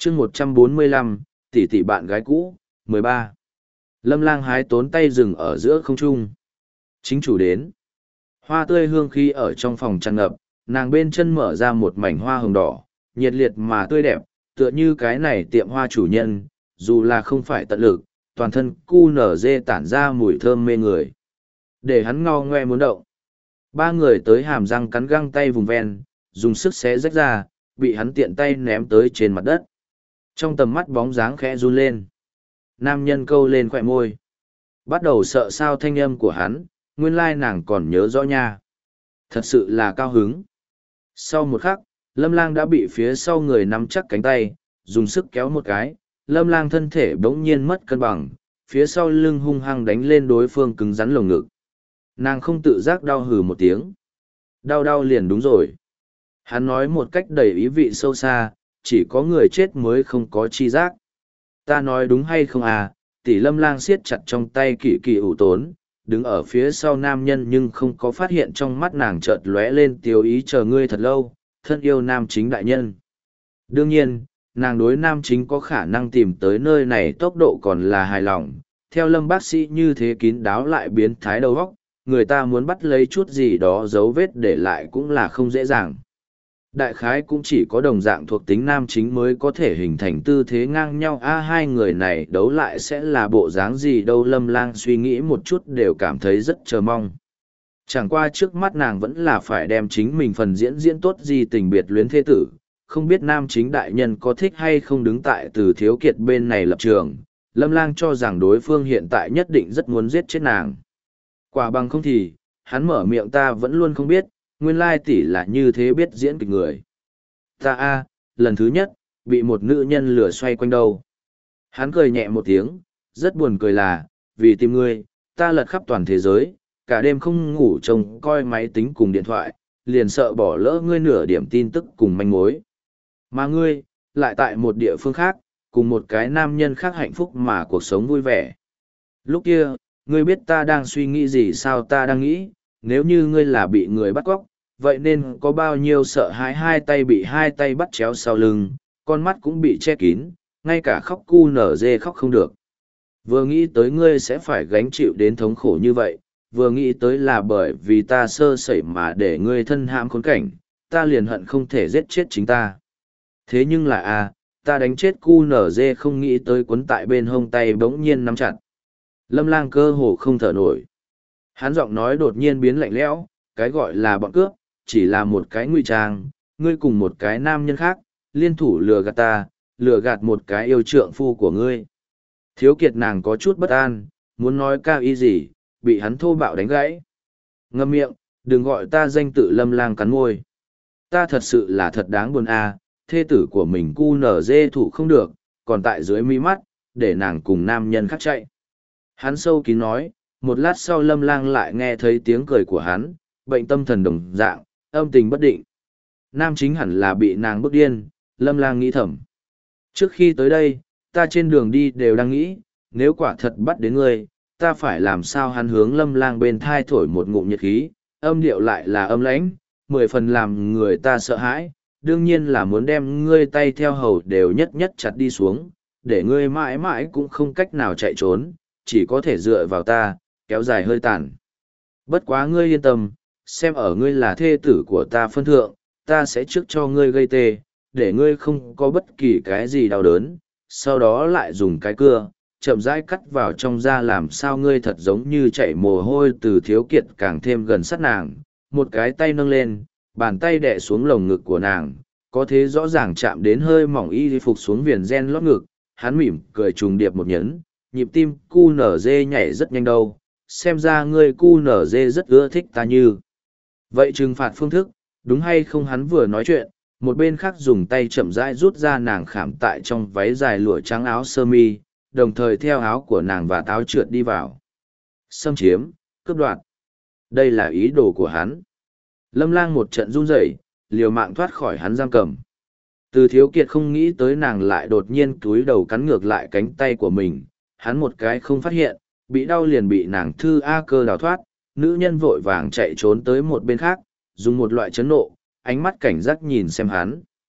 chương 145, tỷ tỷ bạn gái cũ, 13. Lâm Lang hái tốn tay rừng ở giữa không trung. Chính chủ đến. Hoa tươi hương khí ở trong phòng tràn ngập, nàng bên chân mở ra một mảnh hoa hồng đỏ, nhiệt liệt mà tươi đẹp, tựa như cái này tiệm hoa chủ nhân, dù là không phải tận lực, toàn thân cu nở dê tản ra mùi thơm mê người. Để hắn ngao ngoe muốn động. Ba người tới hàm răng cắn găng tay vùng ven, dùng sức xé rách ra, bị hắn tiện tay ném tới trên mặt đất. Trong tầm mắt bóng dáng khẽ run lên. Nam nhân câu lên khỏe môi. Bắt đầu sợ sao thanh âm của hắn, nguyên lai nàng còn nhớ rõ nha. Thật sự là cao hứng. Sau một khắc, Lâm Lang đã bị phía sau người nắm chắc cánh tay, dùng sức kéo một cái, Lâm Lang thân thể bỗng nhiên mất cân bằng, phía sau lưng hung hăng đánh lên đối phương cứng rắn lồng ngực. Nàng không tự giác đau hừ một tiếng. Đau đau liền đúng rồi. Hắn nói một cách đầy ý vị sâu xa, chỉ có người chết mới không có chi giác. Ta nói đúng hay không à, tỷ Lâm Lang siết chặt trong tay kỳ kỳ ủ tốn, đứng ở phía sau nam nhân nhưng không có phát hiện trong mắt nàng chợt lóe lên tiêu ý chờ ngươi thật lâu, thân yêu nam chính đại nhân. Đương nhiên, nàng đối nam chính có khả năng tìm tới nơi này tốc độ còn là hài lòng, theo Lâm bác sĩ như thế kín đáo lại biến thái đầu óc, người ta muốn bắt lấy chút gì đó dấu vết để lại cũng là không dễ dàng. Đại khái cũng chỉ có đồng dạng thuộc tính nam chính mới có thể hình thành tư thế ngang nhau hai người này đấu lại sẽ là bộ dáng gì đâu. Lâm Lang suy nghĩ một chút đều cảm thấy rất chờ mong. Chẳng qua trước mắt nàng vẫn là phải đem chính mình phần diễn tốt gì tình biệt luyến thế tử, không biết nam chính đại nhân có thích hay không đứng tại Từ Thiếu Kiệt bên này lập trường. Lâm Lang cho rằng đối phương hiện tại nhất định rất muốn giết chết nàng. Quả bằng không thì, hắn mở miệng ta vẫn luôn không biết, nguyên lai tỷ là như thế biết diễn kịch người. Ta lần thứ nhất, bị một nữ nhân lửa xoay quanh đầu. Hắn cười nhẹ một tiếng, rất buồn cười là, vì tìm ngươi, ta lật khắp toàn thế giới, cả đêm không ngủ trông coi máy tính cùng điện thoại, liền sợ bỏ lỡ ngươi nửa điểm tin tức cùng manh mối. Mà ngươi, lại tại một địa phương khác, cùng một cái nam nhân khác hạnh phúc mà cuộc sống vui vẻ. Lúc kia, ngươi biết ta đang suy nghĩ gì sao? Ta đang nghĩ, nếu như ngươi là bị người bắt cóc, vậy nên có bao nhiêu sợ hãi, hai tay bị hai tay bắt chéo sau lưng, con mắt cũng bị che kín, ngay cả khóc cu nở dê khóc không được. Vừa nghĩ tới ngươi sẽ phải gánh chịu đến thống khổ như vậy, vừa nghĩ tới là bởi vì ta sơ sẩy mà để ngươi thân hãm khốn cảnh, ta liền hận không thể giết chết chính ta. Thế nhưng là ta đánh chết cu nở dê không nghĩ tới quấn tại bên hông tay bỗng nhiên nắm chặt. Lâm Lang cơ hồ không thở nổi. Hắn giọng nói đột nhiên biến lạnh lẽo, cái gọi là bọn cướp, chỉ là một cái ngụy trang, ngươi cùng một cái nam nhân khác, liên thủ lừa gạt ta, lừa gạt một cái yêu trượng phu của ngươi. Thiếu Kiệt nàng có chút bất an, muốn nói cao ý gì, bị hắn thô bạo đánh gãy. Ngậm miệng, đừng gọi ta danh tự. Lâm Lang cắn môi. Ta thật sự là thật đáng buồn thê tử của mình cu nở dê thủ không được, còn tại dưới mi mắt, để nàng cùng nam nhân khác chạy. Hắn sâu kín nói, một lát sau Lâm Lang lại nghe thấy tiếng cười của hắn, bệnh tâm thần đồng dạng, âm tình bất định. Nam chính hẳn là bị nàng bức điên, Lâm Lang nghĩ thầm. Trước khi tới đây, ta trên đường đi đều đang nghĩ, nếu quả thật bắt đến ngươi, ta phải làm sao? Hắn hướng Lâm Lang bên thai thổi một ngụm nhiệt khí, âm điệu lại là âm lãnh, 10 phần làm người ta sợ hãi, đương nhiên là muốn đem ngươi tay theo hầu đều nhất nhất chặt đi xuống, để ngươi mãi mãi cũng không cách nào chạy trốn, chỉ có thể dựa vào ta, kéo dài hơi tàn. Bất quá ngươi yên tâm, xem ở ngươi là thê tử của ta phân thượng, ta sẽ trước cho ngươi gây tê, để ngươi không có bất kỳ cái gì đau đớn, sau đó lại dùng cái cưa, chậm rãi cắt vào trong da làm sao ngươi thật giống như chảy mồ hôi. Từ Thiếu Kiệt càng thêm gần sát nàng, một cái tay nâng lên, bàn tay đè xuống lồng ngực của nàng, có thế rõ ràng chạm đến hơi mỏng y phục xuống viền ren lót ngực, hắn mỉm cười trùng điệp một nhấn, nhịp tim cu nở dê nhảy rất nhanh đâu, xem ra ngươi cu nở dê rất ưa thích ta như. Vậy trừng phạt phương thức, đúng hay không? Hắn vừa nói chuyện, một bên khác dùng tay chậm rãi rút ra nàng khảm tại trong váy dài lụa trắng áo sơ mi, đồng thời theo áo của nàng và áo trượt đi vào. Xâm chiếm, cướp đoạt. Đây là ý đồ của hắn. Lâm Lang một trận run rẩy, liều mạng thoát khỏi hắn giam cầm. Từ Thiếu Kiệt không nghĩ tới nàng lại đột nhiên cúi đầu cắn ngược lại cánh tay của mình, hắn một cái không phát hiện, bị đau liền bị nàng thư cơ đào thoát, nữ nhân vội vàng chạy trốn tới một bên khác, dùng một loại chấn nộ, ánh mắt cảnh giác nhìn xem hắn.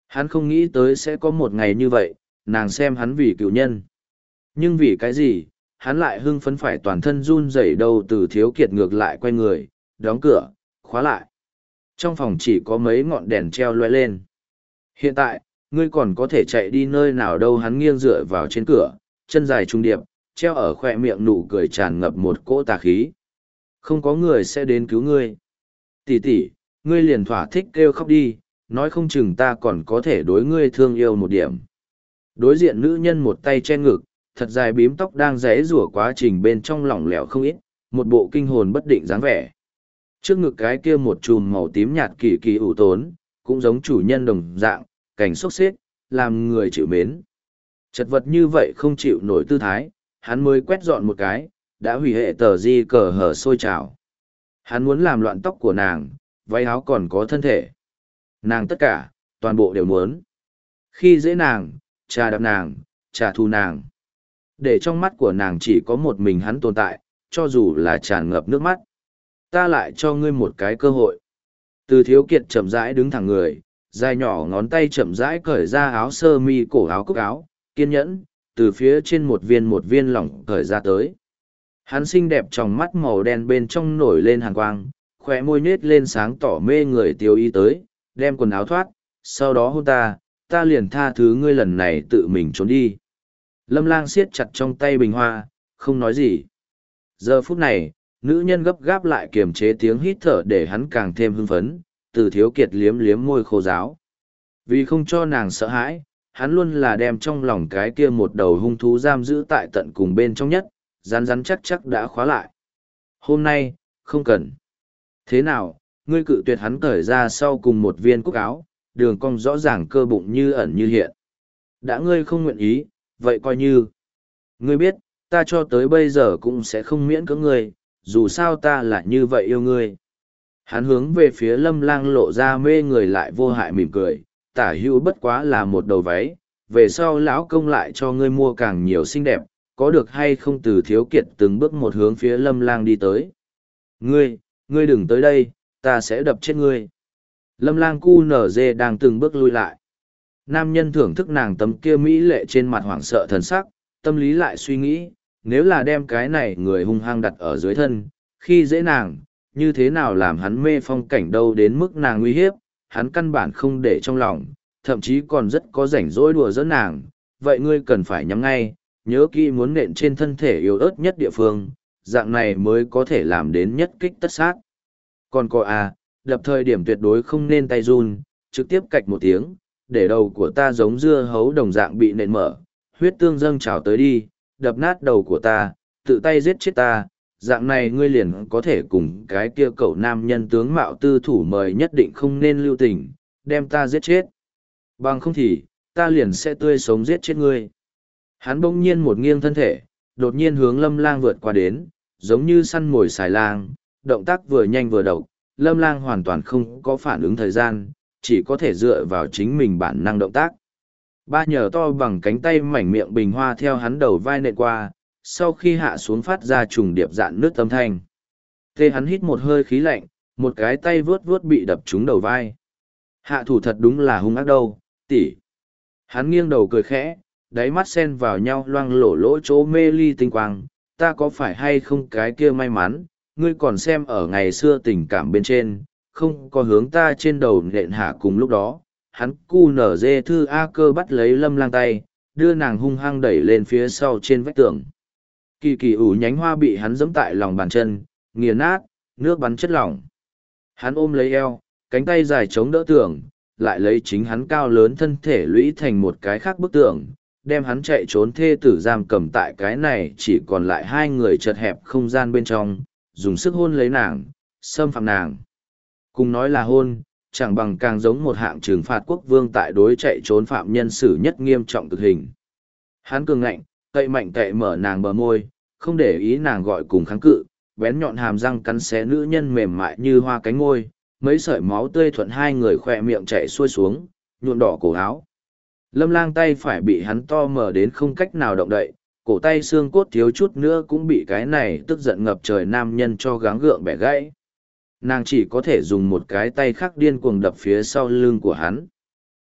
Hắn không nghĩ tới sẽ có một ngày như vậy, nàng xem hắn vì cựu nhân. Nhưng vì cái gì, hắn lại hưng phấn phải toàn thân run rẩy đâu. Từ Thiếu Kiệt ngược lại quay người, đóng cửa, khóa lại. Trong phòng chỉ có mấy ngọn đèn treo loe lên. Hiện tại, ngươi còn có thể chạy đi nơi nào đâu. Hắn nghiêng dựa vào trên cửa, chân dài trung điệp, treo ở khoe miệng nụ cười tràn ngập một cỗ tà khí. Không có người sẽ đến cứu ngươi. Tỷ tỷ, ngươi liền thỏa thích kêu khóc đi, nói không chừng ta còn có thể đối ngươi thương yêu một điểm. Đối diện nữ nhân một tay che ngực, thật dài bím tóc đang rẽ rủa quá trình bên trong lỏng lẻo không ít, một bộ kinh hồn bất định dáng vẻ. Trước ngực cái kia một chùm màu tím nhạt kỳ kỳ ủ tốn, cũng giống chủ nhân đồng dạng, cảnh xốc xếp, làm người chịu mến. Chật vật như vậy không chịu nổi tư thái, hắn mới quét dọn một cái, đã hủy hệ tờ di cờ hở sôi trào. Hắn muốn làm loạn tóc của nàng, váy áo còn có thân thể. Nàng tất cả, toàn bộ đều muốn. Khi dễ nàng, trà đạp nàng, trà thù nàng. Để trong mắt của nàng chỉ có một mình hắn tồn tại, cho dù là tràn ngập nước mắt. Ta lại cho ngươi một cái cơ hội. Từ Thiếu Kiệt chậm rãi đứng thẳng người, dài nhỏ ngón tay chậm rãi cởi ra áo sơ mi cổ áo cúc áo, kiên nhẫn, từ phía trên một viên lỏng cởi ra tới. Hắn xinh đẹp trong mắt màu đen bên trong nổi lên hàn quang, khóe môi nết lên sáng tỏ mê người tiêu ý tới, đem quần áo thoát, sau đó hôn ta liền tha thứ ngươi lần này tự mình trốn đi. Lâm Lang siết chặt trong tay bình hoa, không nói gì. Giờ phút này, nữ nhân gấp gáp lại kiềm chế tiếng hít thở để hắn càng thêm hưng phấn, Từ Thiếu Kiệt liếm liếm môi khô ráo. Vì không cho nàng sợ hãi, hắn luôn là đem trong lòng cái kia một đầu hung thú giam giữ tại tận cùng bên trong nhất, rắn rắn chắc chắc đã khóa lại. Hôm nay, không cần. Thế nào, ngươi cự tuyệt hắn cởi ra sau cùng một viên cúc áo, đường cong rõ ràng cơ bụng như ẩn như hiện. Đã ngươi không nguyện ý, vậy coi như. Ngươi biết, ta cho tới bây giờ cũng sẽ không miễn cưỡng ngươi, dù sao ta là như vậy yêu ngươi. Hắn hướng về phía Lâm Lang lộ ra mê người lại vô hại mỉm cười, tả hữu bất quá là một đầu váy, về sau lão công lại cho ngươi mua càng nhiều xinh đẹp, có được hay không? Từ Thiếu Kiệt từng bước một hướng phía Lâm Lang đi tới. Ngươi đừng tới đây, ta sẽ đập chết ngươi. Lâm Lang cu nở dê đang từng bước lui lại. Nam nhân thưởng thức nàng tấm kia mỹ lệ trên mặt hoảng sợ thần sắc, tâm lý lại suy nghĩ, nếu là đem cái này người hung hăng đặt ở dưới thân, khi dễ nàng, như thế nào làm hắn mê phong cảnh đâu đến mức nàng nguy hiếp, hắn căn bản không để trong lòng, thậm chí còn rất có rảnh rỗi đùa giỡn nàng, vậy ngươi cần phải nhắm ngay, nhớ kỹ muốn nện trên thân thể yếu ớt nhất địa phương, dạng này mới có thể làm đến nhất kích tất sát. Còn cô đập thời điểm tuyệt đối không nên tay run, trực tiếp cạch một tiếng, để đầu của ta giống dưa hấu đồng dạng bị nện mở, huyết tương dâng trào tới đi, đập nát đầu của ta, tự tay giết chết ta, dạng này ngươi liền có thể cùng cái kia cậu nam nhân tướng mạo tư thủ mời nhất định không nên lưu tình, đem ta giết chết. Bằng không thì, ta liền sẽ tươi sống giết chết ngươi. Hắn bỗng nhiên một nghiêng thân thể, đột nhiên hướng Lâm Lang vượt qua đến, giống như săn mồi xài lang, động tác vừa nhanh vừa độc, Lâm Lang hoàn toàn không có phản ứng thời gian, chỉ có thể dựa vào chính mình bản năng động tác. Ba nhờ to bằng cánh tay mảnh miệng bình hoa theo hắn đầu vai nện qua, sau khi hạ xuống phát ra trùng điệp dạn nước âm thanh. Tê hắn hít một hơi khí lạnh, một cái tay vướt vướt bị đập trúng đầu vai. Hạ thủ thật đúng là hung ác đâu, tỷ. Hắn nghiêng đầu cười khẽ, đáy mắt xen vào nhau loang lổ lỗ chỗ mê ly tinh quang, ta có phải hay không cái kia may mắn, ngươi còn xem ở ngày xưa tình cảm bên trên, không có hướng ta trên đầu nện hạ. Cùng lúc đó, hắn cu nở dê thư A Cơ bắt lấy Lâm Lang tay, đưa nàng hung hăng đẩy lên phía sau trên vách tường. Kỳ kỳ ủ nhánh hoa bị hắn giẫm tại lòng bàn chân, nghiền nát, nước bắn chất lỏng. Hắn ôm lấy eo, cánh tay dài chống đỡ tường, lại lấy chính hắn cao lớn thân thể lũy thành một cái khác bức tường, đem hắn chạy trốn thê tử giam cầm tại cái này chỉ còn lại hai người chật hẹp không gian bên trong, dùng sức hôn lấy nàng, xâm phạm nàng. Cùng nói là hôn, chẳng bằng càng giống một hạng trừng phạt quốc vương tại đối chạy trốn phạm nhân xử nhất nghiêm trọng cực hình. Hắn cường ngạnh, cậy mạnh cậy mở nàng bờ môi, không để ý nàng gọi cùng kháng cự, bén nhọn hàm răng cắn xé nữ nhân mềm mại như hoa cánh ngôi, mấy sợi máu tươi thuận hai người khỏe miệng chảy xuôi xuống, nhuộm đỏ cổ áo. Lâm Lang tay phải bị hắn to mở đến không cách nào động đậy, cổ tay xương cốt thiếu chút nữa cũng bị cái này tức giận ngập trời nam nhân cho gắng gượng bẻ gãy. Nàng chỉ có thể dùng một cái tay khác điên cuồng đập phía sau lưng của hắn.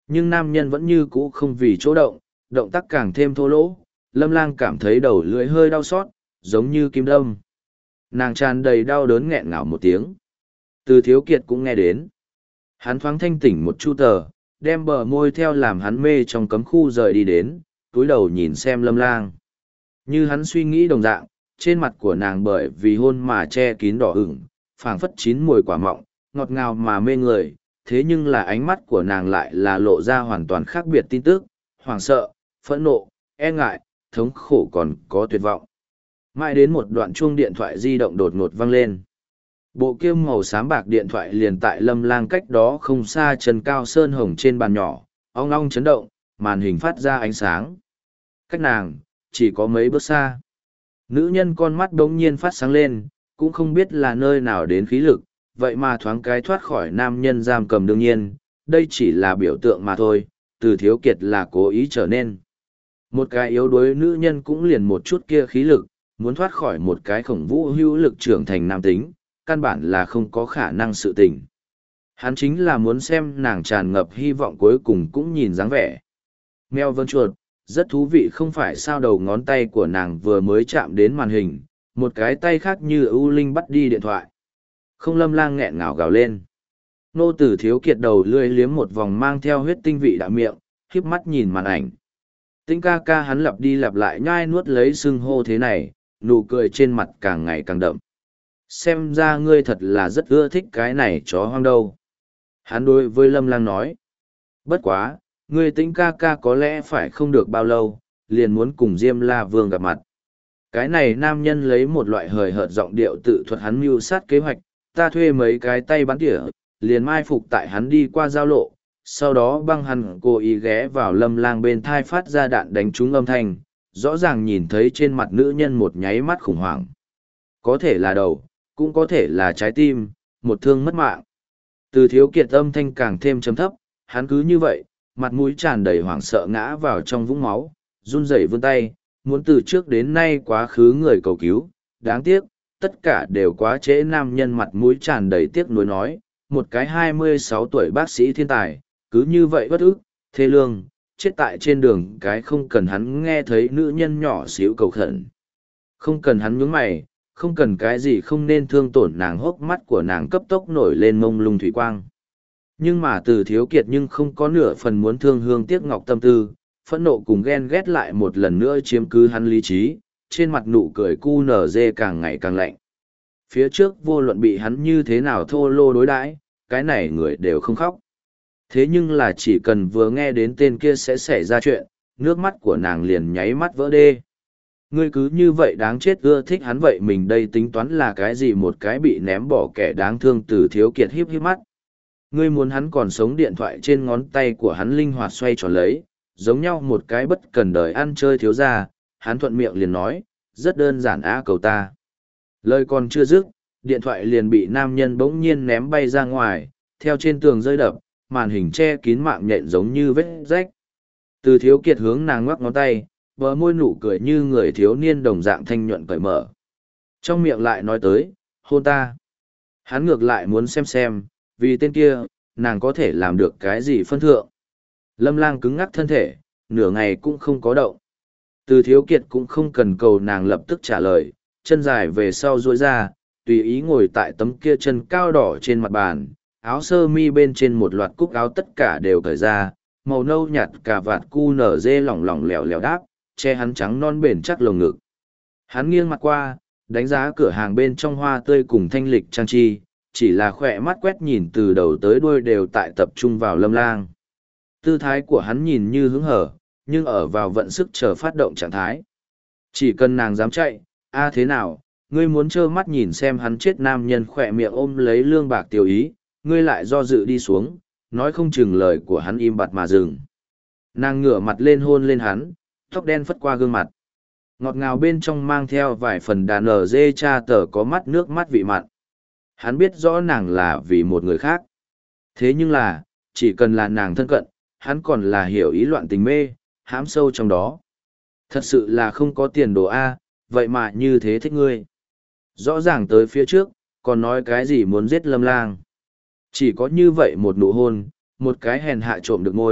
Nhưng nam nhân vẫn như cũ không vì chỗ động, động tác càng thêm thô lỗ, Lâm Lang cảm thấy đầu lưỡi hơi đau xót, giống như kim đâm. Nàng tràn đầy đau đớn nghẹn ngào một tiếng. Từ Thiếu Kiệt cũng nghe đến. Hắn thoáng thanh tỉnh một chu tờ, đem bờ môi theo làm hắn mê trong cấm khu rời đi đến, túi đầu nhìn xem Lâm Lang. Như hắn suy nghĩ đồng dạng, trên mặt của nàng bởi vì hôn mà che kín đỏ ửng, phảng phất chín mùi quả mọng, ngọt ngào mà mê người, thế nhưng là ánh mắt của nàng lại là lộ ra hoàn toàn khác biệt tin tức, hoảng sợ, phẫn nộ, e ngại, thống khổ còn có tuyệt vọng. Mãi đến một đoạn chuông điện thoại di động đột ngột vang lên. Bộ kia màu xám bạc điện thoại liền tại Lâm Lang cách đó không xa chân cao sơn hồng trên bàn nhỏ, ong ong chấn động, màn hình phát ra ánh sáng. Cách nàng, chỉ có mấy bước xa. Nữ nhân con mắt đống nhiên phát sáng lên, cũng không biết là nơi nào đến khí lực, vậy mà thoáng cái thoát khỏi nam nhân giam cầm đương nhiên, đây chỉ là biểu tượng mà thôi, Từ Thiếu Kiệt là cố ý trở nên. Một cái yếu đuối nữ nhân cũng liền một chút kia khí lực, muốn thoát khỏi một cái khổng vũ hữu lực trưởng thành nam tính, căn bản là không có khả năng sự tình. Hắn chính là muốn xem nàng tràn ngập hy vọng cuối cùng cũng nhìn dáng vẻ. Mèo vân chuột, rất thú vị không phải sao đầu ngón tay của nàng vừa mới chạm đến màn hình, một cái tay khác như ưu linh bắt đi điện thoại. Không, Lâm Lang nghẹn ngào gào lên. Nô Tử Thiếu Kiệt đầu lưỡi liếm một vòng mang theo huyết tinh vị đạo miệng, khiếp mắt nhìn màn ảnh. Tĩnh ca ca hắn lặp đi lặp lại nhai nuốt lấy xưng hô thế này, nụ cười trên mặt càng ngày càng đậm. Xem ra ngươi thật là rất ưa thích cái này chó hoang đâu. Hắn đối với Lâm Lang nói. Bất quá, ngươi Tĩnh ca ca có lẽ phải không được bao lâu, liền muốn cùng Diêm La Vương gặp mặt. Cái này nam nhân lấy một loại hời hợt giọng điệu tự thuật hắn mưu sát kế hoạch, ta thuê mấy cái tay bắn tỉa, liền mai phục tại hắn đi qua giao lộ, sau đó băng hắn cố ý ghé vào Lâm Lang bên thai phát ra đạn đánh trúng âm thanh, rõ ràng nhìn thấy trên mặt nữ nhân một nháy mắt khủng hoảng. Có thể là đầu, cũng có thể là trái tim, một thương mất mạng. Từ Thiếu Kiệt âm thanh càng thêm trầm thấp, hắn cứ như vậy, mặt mũi tràn đầy hoảng sợ ngã vào trong vũng máu, run rẩy vươn tay, muốn từ trước đến nay quá khứ người cầu cứu, đáng tiếc, tất cả đều quá trễ. Nam nhân mặt mũi tràn đầy tiếc nuối nói, một cái 26 tuổi bác sĩ thiên tài, cứ như vậy bất ức, thê lương, chết tại trên đường cái không cần hắn nghe thấy nữ nhân nhỏ xíu cầu khẩn. Không cần hắn nhướng mày, không cần cái gì không nên thương tổn nàng, hốc mắt của nàng cấp tốc nổi lên mông lung thủy quang. Nhưng mà Từ Thiếu Kiệt nhưng không có nửa phần muốn thương hương tiếc ngọc tâm tư, phẫn nộ cùng ghen ghét lại một lần nữa chiếm cứ hắn lý trí, trên mặt nụ cười cu nở dê càng ngày càng lạnh. Phía trước vô luận bị hắn như thế nào thô lô đối đãi, cái này người đều không khóc. Thế nhưng là chỉ cần vừa nghe đến tên kia sẽ xảy ra chuyện, nước mắt của nàng liền nháy mắt vỡ đê. Ngươi cứ như vậy đáng chết ưa thích hắn vậy mình đây tính toán là cái gì, một cái bị ném bỏ kẻ đáng thương. Từ Thiếu Kiệt híp híp mắt. Ngươi muốn hắn còn sống, điện thoại trên ngón tay của hắn linh hoạt xoay tròn lấy, giống nhau một cái bất cần đời ăn chơi thiếu gia, hắn thuận miệng liền nói, rất đơn giản á, cầu ta. Lời còn chưa dứt, điện thoại liền bị nam nhân bỗng nhiên ném bay ra ngoài, theo trên tường rơi đập, màn hình che kín mạng nhện giống như vết rách. Từ Thiếu Kiệt hướng nàng ngoắc ngón tay, bờ môi nụ cười như người thiếu niên đồng dạng thanh nhuận cởi mở. Trong miệng lại nói tới, hôn ta. Hắn ngược lại muốn xem, vì tên kia, nàng có thể làm được cái gì phân thượng. Lâm Lang cứng ngắc thân thể, nửa ngày cũng không có động. Từ Thiếu Kiệt cũng không cần cầu nàng lập tức trả lời, chân dài về sau duỗi ra, tùy ý ngồi tại tấm kia chân cao đỏ trên mặt bàn, áo sơ mi bên trên một loạt cúc áo tất cả đều cởi ra, màu nâu nhạt cà vạt cu nở dê lỏng lỏng lẻo lẻo đáp, che hắn trắng non bền chắc lồng ngực. Hắn nghiêng mặt qua, đánh giá cửa hàng bên trong hoa tươi cùng thanh lịch trang trí, chỉ là khỏe mắt quét nhìn từ đầu tới đuôi đều tại tập trung vào Lâm Lang. Tư thái của hắn nhìn như hứng hở, nhưng ở vào vận sức chờ phát động trạng thái. Chỉ cần nàng dám chạy, thế nào, ngươi muốn trơ mắt nhìn xem hắn chết. Nam nhân khỏe miệng ôm lấy lương bạc tiểu ý, ngươi lại do dự đi xuống, nói không chừng lời của hắn im bặt mà dừng. Nàng ngửa mặt lên hôn lên hắn, tóc đen phất qua gương mặt. Ngọt ngào bên trong mang theo vài phần đàn ở dê cha tờ có mắt nước mắt vị mặn. Hắn biết rõ nàng là vì một người khác. Thế nhưng là, chỉ cần là nàng thân cận, hắn còn là hiểu ý loạn tình mê, hãm sâu trong đó. Thật sự là không có tiền đồ A, vậy mà như thế thích ngươi. Rõ ràng tới phía trước, còn nói cái gì muốn giết Lâm Lang. Chỉ có như vậy một nụ hôn, một cái hèn hạ trộm được môi,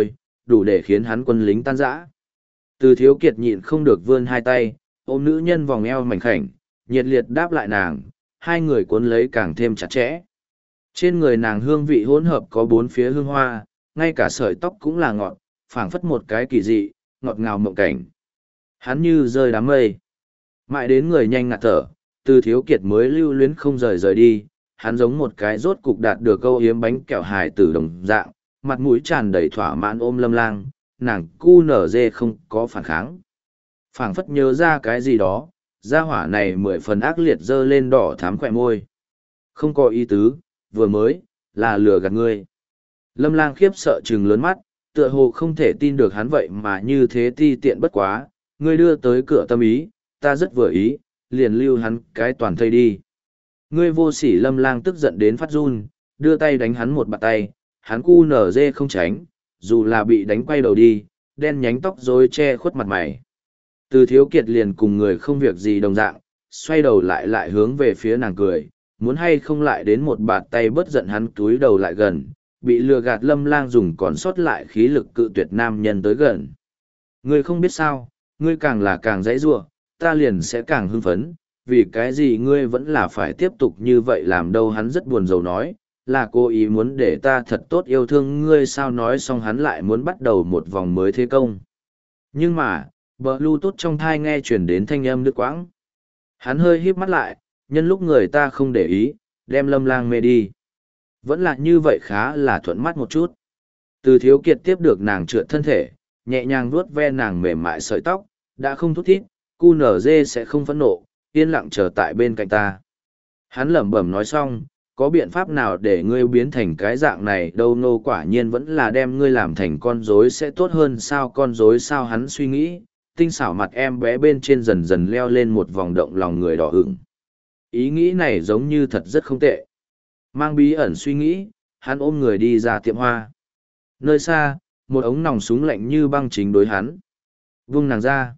đủ để khiến hắn quân lính tan rã. Từ Thiếu Kiệt nhịn không được vươn hai tay, ôm nữ nhân vòng eo mảnh khảnh, nhiệt liệt đáp lại nàng, hai người cuốn lấy càng thêm chặt chẽ. Trên người nàng hương vị hỗn hợp có bốn phía hương hoa, ngay cả sợi tóc cũng là ngọt, phảng phất một cái kỳ dị, ngọt ngào mộng cảnh. Hắn như rơi đám mây. Mãi đến người nhanh ngạt thở, Từ Thiếu Kiệt mới lưu luyến không rời đi, hắn giống một cái rốt cục đạt được câu hiếm bánh kẹo hài tử đồng dạng, mặt mũi tràn đầy thỏa mãn ôm Lâm Lang, nàng cu nở dê không có phản kháng. Phảng phất nhớ ra cái gì đó, gia hỏa này 10 phần ác liệt dơ lên đỏ thắm khỏe môi. Không có ý tứ, vừa mới, là lừa gạt ngươi. Lâm Lang khiếp sợ trừng lớn mắt, tựa hồ không thể tin được hắn vậy mà như thế ti tiện bất quá, ngươi đưa tới cửa tâm ý, ta rất vừa ý, liền lưu hắn cái toàn thây đi. Ngươi vô sỉ. Lâm Lang tức giận đến phát run, đưa tay đánh hắn một bạt tay, hắn cu nở dê không tránh, dù là bị đánh quay đầu đi, đen nhánh tóc rối che khuất mặt mày. Từ Thiếu Kiệt liền cùng người không việc gì đồng dạng, xoay đầu lại hướng về phía nàng cười, muốn hay không lại đến một bạt tay bớt giận hắn túi đầu lại gần, bị lừa gạt Lâm Lang dùng còn sót lại khí lực cự tuyệt nam nhân tới gần. Ngươi không biết sao, ngươi càng là càng dãy giụa, ta liền sẽ càng hưng phấn, vì cái gì ngươi vẫn là phải tiếp tục như vậy làm đâu. Hắn rất buồn rầu nói, là cố ý muốn để ta thật tốt yêu thương ngươi sao. Nói xong hắn lại muốn bắt đầu một vòng mới thế công. Nhưng mà, Bluetooth trong thai nghe chuyển đến thanh âm đứt quãng. Hắn hơi híp mắt lại, nhân lúc người ta không để ý, đem Lâm Lang mê đi. Vẫn là như vậy khá là thuận mắt một chút. Từ Thiếu Kiệt tiếp được nàng trượt thân thể, nhẹ nhàng vuốt ve nàng mềm mại sợi tóc, đã không thút thít, cu nở dê sẽ không phẫn nộ, yên lặng chờ tại bên cạnh ta. Hắn lẩm bẩm nói xong, có biện pháp nào để ngươi biến thành cái dạng này đâu. Nô quả nhiên vẫn là đem ngươi làm thành con rối sẽ tốt hơn sao. Con rối sao? Hắn suy nghĩ, tinh xảo mặt em bé bên trên dần dần leo lên một vòng động lòng người đỏ ửng. Ý nghĩ này giống như thật rất không tệ. Mang bí ẩn suy nghĩ, hắn ôm người đi ra tiệm hoa. Nơi xa, một ống nòng súng lạnh như băng chính đối hắn. Vung nàng ra.